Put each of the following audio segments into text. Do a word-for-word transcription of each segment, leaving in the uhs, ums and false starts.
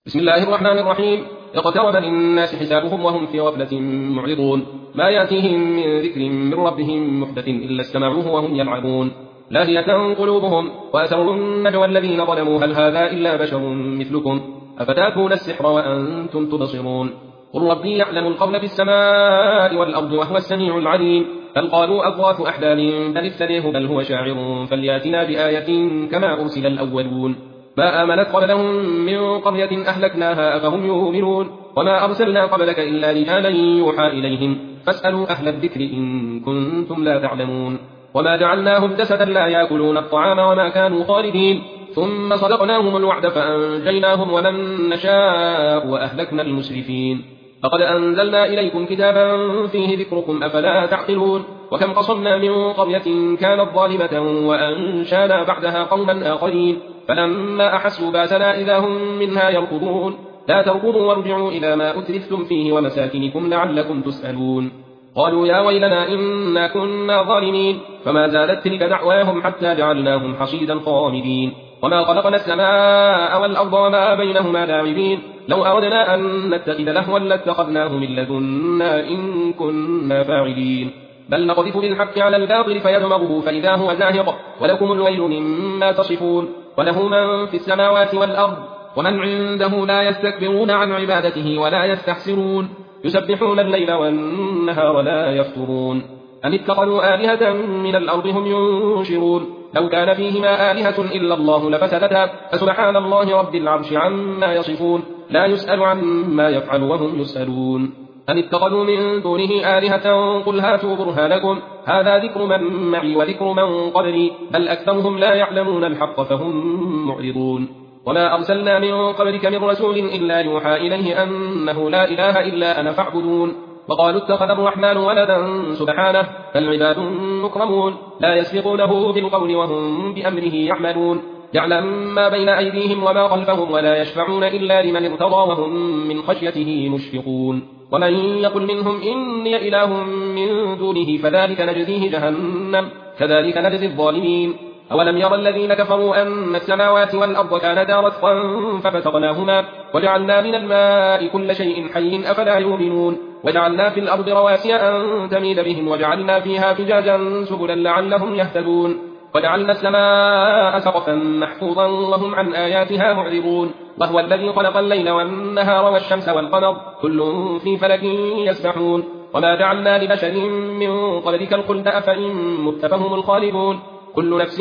بسم الله الرحمن الرحيم. اقترب للناس حسابهم وهم في غفلة معرضون ما يأتيهم من ذكر من ربهم محدث إلا استمعوه وهم يلعبون لاهية قلوبهم وأسروا النجوى الذين ظلموا هل هذا إلا بشر مثلكم أفتأتون السحر وأنتم تبصرون قل ربي يعلم القول في السماء والأرض وهو السميع العليم بل قالوا أضغاث أحلام بل افتريه بل هو شاعر فلياتنا بآية كما أرسل الأولون ما آمنت قبلهم من قرية أهلكناها أفهم يؤمنون وما أرسلنا قبلك إلا رجالا يوحى إليهم فاسألوا أهل الذكر إن كنتم لا تعلمون وما جعلناهم جسدا لا يأكلون الطعام وما كانوا خالدين ثم صدقناهم الوعد فأنجيناهم ومن نشاء وأهلكنا المسرفين لقد أنزلنا إليكم كتابا فيه ذكركم أفلا تعقلون وكم قصمنا من قرية كانت ظالمة وأنشانا بعدها قوما آخرين فلما أحسوا باسنا إذا هم منها يركضون لا تركضوا وارجعوا إلى ما أترفتم فيه ومساكنكم لعلكم تسألون قالوا يا ويلنا إنا كنا ظالمين فما زالت تلك دعواهم حتى جعلناهم حصيدا خامدين وما خلقنا السماء والأرض وما بينهما لاعبين لو أردنا أن نتخذ لهوا لاتخذناه من لدنا إن كنا فاعلين بل نقذف بالحق على الباطل فيدمغه فإذا هو زاهق ولكم الويل مما تصفون وله من في السماوات والأرض ومن عنده لا يستكبرون عن عبادته ولا يستحسرون يسبحون الليل والنهار لا يفترون أم اتخذوا آلهة من الأرض هم ينشرون لو كان فيهما آلهة إلا الله لفسدتا فسبحان الله رب العرش عما يصفون لا يسأل عما يفعل وهم يسألون أم اتخذوا من دونه آلهة قل هاتوا برهانكم هذا ذكر من معي وذكر من قبلي بل أكثرهم لا يعلمون الحق فهم معرضون وما أرسلنا من قبلك من رسول إلا يوحى إليه أنه لا إله إلا أنا فاعبدون وقالوا اتخذ الرحمن ولدا سبحانه بل عباد مكرمون لا يسبقونه بالقول وهم بأمره يعملون يعلم ما بين أيديهم وما خلفهم ولا يشفعون إلا لمن ارتضى وهم من خشيته مشفقون ومن يقل منهم إني إله من دونه فذلك نجزيه جهنم كذلك نجزي الظالمين أولم يرى الذين كفروا أن السماوات والأرض كانتا رتقا ففتقناهما وجعلنا من الماء كل شيء حي أفلا يؤمنون وجعلنا في الأرض رواسي أن تميد بهم وجعلنا فيها فجاجا سبلا لعلهم يهتدون وجعلنا السماء سقفا محفوظا وهم عن آياتها معرضون وهو الذي خلق الليل والنهار والشمس والقمر كل في فلك يسبحون وما جعلنا لبشر من قبلك الخلد أفإن مت فهم الخالدون كل نفس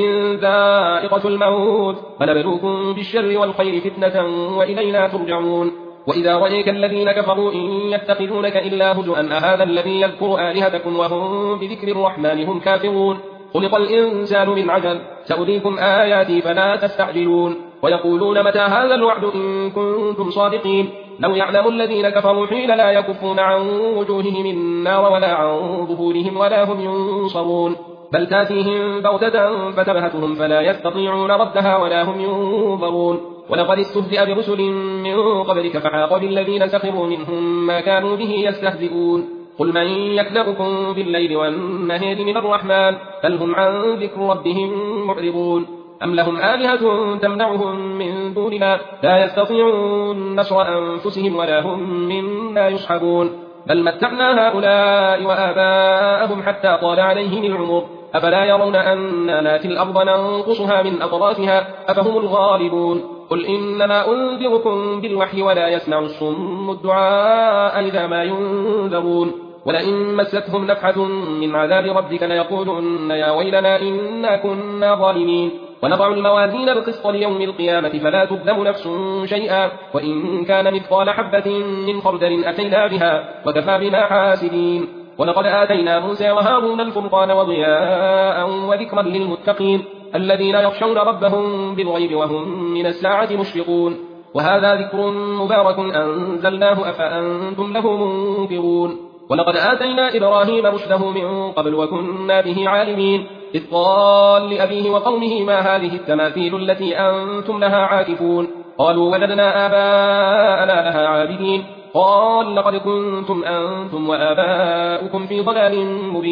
ذائقة الموت ونبلوكم بالشر والخير فتنة وإلينا ترجعون وإذا رأيك الذين كفروا إن يتخذونك إلا هزؤا أهذا الذي يذكر آلهتكم وهم بذكر الرحمن هم كافرون خلق الإنسان من عجل سأريكم آياتي فلا تستعجلون ويقولون متى هذا الوعد إن كنتم صادقين لو يعلم الذين كفروا حين لا يكفون عن وجوههم النار ولا عن ظهورهم ولا هم ينصرون بل تاتيهم بغتة فتبهتهم فلا يستطيعون ردها ولا هم ينظرون ولقد استهزئ برسل من قبلك فحاق بالذين سخروا منهم ما كانوا به يستهزئون قل من يكلؤكم بالليل والنهار من الرحمن بل هم عن ذكر ربهم معرضون أم لهم آلهة تمنعهم من دوننا لا يستطيعون نصر أنفسهم ولا هم منا يصحبون بل متعنا هؤلاء وآباءهم حتى طال عليهم العمر أفلا يرون أنا ناتي الأرض ننقصها من أطرافها أفهم الغالبون قل إنما أنذركم بالوحي ولا يسمع الصم الدعاء إذا ما ينذرون ولئن مستهم نفحة من عذاب ربك ليقولن يا ويلنا إنا كنا ظالمين ونضع الموازين القسط ليوم القيامة فلا تظلم نفس شيئا وإن كان مثقال حبة من خردل أتينا بها وكفى بنا حاسدين ولقد آتينا موسى وهارون الفرقان وضياء وذكرا للمتقين الذين يخشون ربهم بالغيب وهم من الساعة مشفقون وهذا ذكر مبارك أنزلناه أفأنتم له منكرون ولقد آتينا إبراهيم رشده من قبل وكنا به عالمين إذ قال لأبيه وقومه ما هذه التماثيل التي أنتم لها عاكفون قالوا وجدنا آباءنا لها عابدين قال لقد كنتم أنتم وآباؤكم في ضلال مبين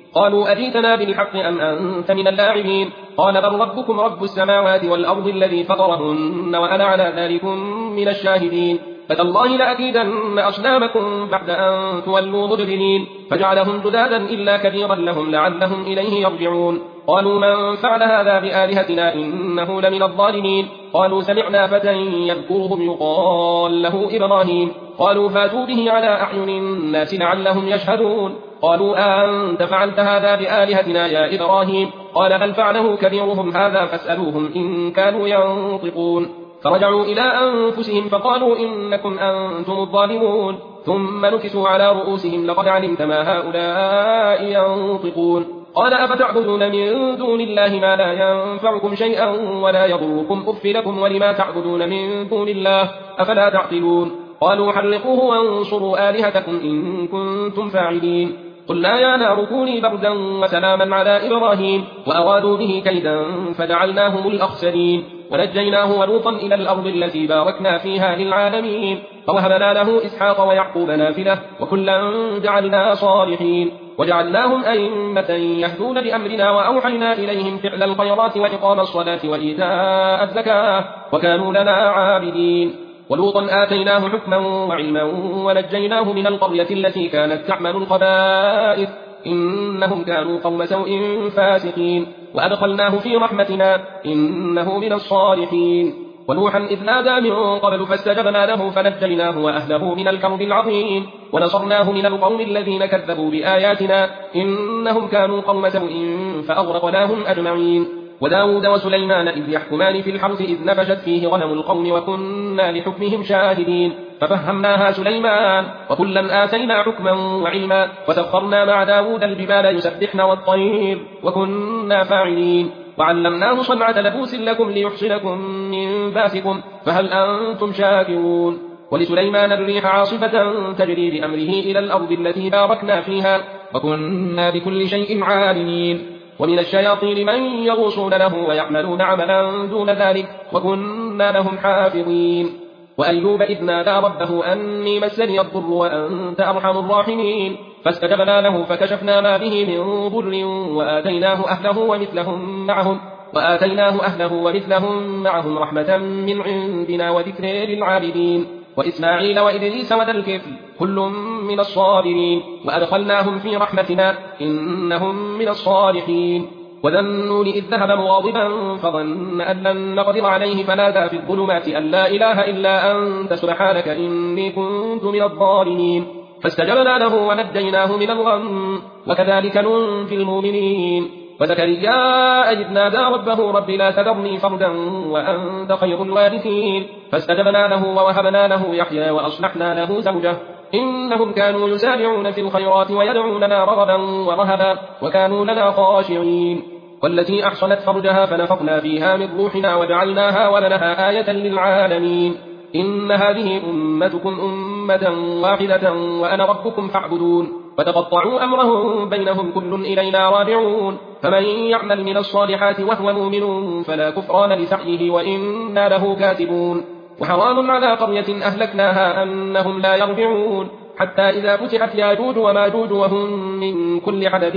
قالوا أجيتنا بالحق أم أنت من اللاعبين قال بل ربكم رب السماوات والأرض الذي فطرهن وأنا على ذلكم من الشاهدين فتالله لأكيدن أصنامكم بعد أن تولوا مدبرين فجعلهم جذاذا إلا كبيرا لهم لعلهم إليه يرجعون قالوا من فعل هذا بآلهتنا إنه لمن الظالمين قالوا سمعنا فتى يذكرهم يقال له إبراهيم قالوا فاتوا به على أعين الناس لعلهم يشهدون قالوا أنت فعلت هذا بآلهتنا يا إبراهيم قال بل فعله كبيرهم هذا فاسألوهم إن كانوا ينطقون فرجعوا إلى أنفسهم فقالوا إنكم أنتم الظالمون ثم نكسوا على رؤوسهم لقد علمت ما هؤلاء ينطقون قال أفتعبدون من دون الله ما لا ينفعكم شيئا ولا يضركم أف لكم ولما تعبدون من دون الله أفلا تعقلون قالوا حرقوه وانصروا آلهتكم إن كنتم فاعلين قلنا يا نار كوني بردا وسلاما على إبراهيم وأرادوا به كيدا فجعلناهم الأخسرين ونجيناه ولوطا إلى الأرض التي باركنا فيها للعالمين فوهبنا له إسحاق ويعقوب نافلة وكلا جعلنا صالحين وجعلناهم أئمة يهدون بأمرنا وأوحينا إليهم فعل الخيرات وإقام الصلاة وإيتاء الزكاة وكانوا لنا عابدين ولوطا آتيناه حكما وعلما ونجيناه من القرية التي كانت تعمل الخبائث إنهم كانوا قوم سوء فاسقين وأدخلناه في رحمتنا إنه من الصالحين ونوحا إذ نادى من قبل فاستجبنا له فنجيناه وأهله من الكرب العظيم ونصرناه من القوم الذين كذبوا بآياتنا إنهم كانوا قوم سوء فأغرقناهم أجمعين وداود وسليمان إذ يحكمان في الحرث إذ نفشت فيه غنم القوم وكنا لحكمهم شاهدين ففهمناها سليمان وكلا آتينا حكما وعلما وسخرنا مع داود الجبال يسبحن والطير وكنا فاعلين وعلمناه صنعة لبوس لكم ليحصنكم من باسكم فهل أنتم شاكرون ولسليمان الريح عاصفة تجري بأمره إلى الأرض التي باركنا فيها وكنا بكل شيء عالمين ومن الشياطين من يغوصون له ويعملون عملا دون ذلك وكنا لهم حافظين وأيوب إذ نادى ربه أني مسني الضر وأنت أرحم الراحمين فاستجبنا له فكشفنا ما به من ضر وآتيناه أهله ومثلهم معهم وآتيناه أهله ومثلهم معهم رحمة من عندنا وذكر للعابدين وإسماعيل وإدريس وذا الكفل كل من الصابرين وأدخلناهم في رحمتنا إنهم من الصالحين وذا النون إذ ذهب مغاضبا فظن أن لن نقدر عليه فنادى في الظلمات أن لا إله إلا أنت سبحانك إني كنت من الظالمين فاستجبنا له ونجيناه من الغم وكذلك ننجي المؤمنين وزكريا إذ نادى ربه رب لا تذرني فردا وأنت خير الوارثين فاستجبنا له ووهبنا له يحيى وأصلحنا له زوجه إنهم كانوا يسارعون في الخيرات ويدعوننا رغبا ورهبا وكانوا لنا خاشعين والتي أحصنت فرجها فنفخنا فيها من روحنا وجعلناها ولنها آية للعالمين إن هذه أمتكم أمة واحدة وأنا ربكم فاعبدون فتقطعوا أمرهم بينهم كل إلينا راجعون فمن يعمل من الصالحات وهو مؤمن فلا كفران لسعيه وإنا له كاتبون وحرام على قرية أهلكناها أنهم لا يرجعون حتى إذا فتحت ياجوج وماجوج وهم من كل حدب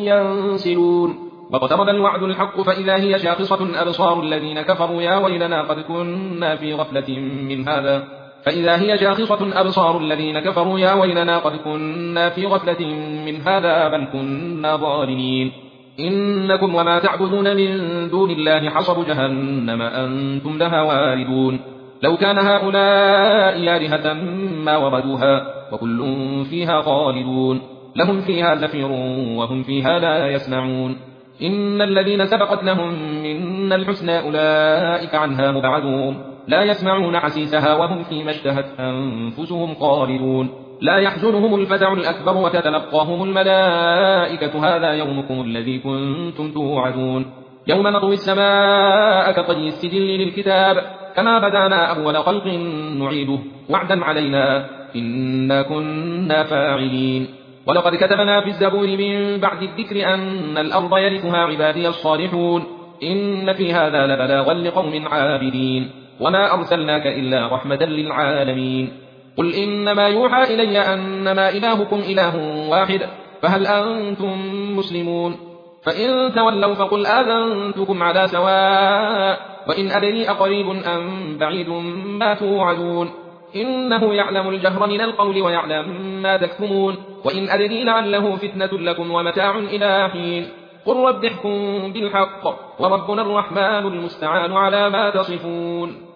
ينسلون واقترب الوعد الحق فإذا هي شاخصة أبصار الذين كفروا يا ويلنا قد كنا في غفلة من هذا فإذا هي شاخصة أبصار الذين كفروا يا ويلنا قد كنا في غفلة من هذا بل كنا ظالمين إنكم وما تعبدون من دون الله حصب جهنم أنتم لها واردون لو كان هؤلاء آلهة ما وردوها وكل فيها خالدون لهم فيها زفير وهم فيها لا يسمعون إن الذين سبقت لهم من الحسنى أولئك عنها مبعدون لا يسمعون حسيسها وهم فيما اشتهت أنفسهم خالدون لا يحزنهم الفزع الأكبر وتتلقاهم الملائكة هذا يومكم الذي كنتم توعدون يوم نطوي السماء كطي السجل للكتاب كما بدانا أول خلق نعيده وعدا علينا إنا كنا فاعلين ولقد كتبنا في الزبور من بعد الذكر أن الأرض يرثها عبادي الصالحون إن في هذا لبلاغا لقوم عابدين وما أرسلناك إلا رحمة للعالمين قل إنما يوحى إلي أنما إلهكم إله واحد فهل أنتم مسلمون؟ فإن تولوا فقل آذنتكم على سواء وإن أدري أقريب أم بعيد ما توعدون إنه يعلم الجهر من القول ويعلم ما تكتمون وإن أدري لعله فتنة لكم ومتاع إلى حين قل رب احكم بالحق وربنا الرحمن المستعان على ما تصفون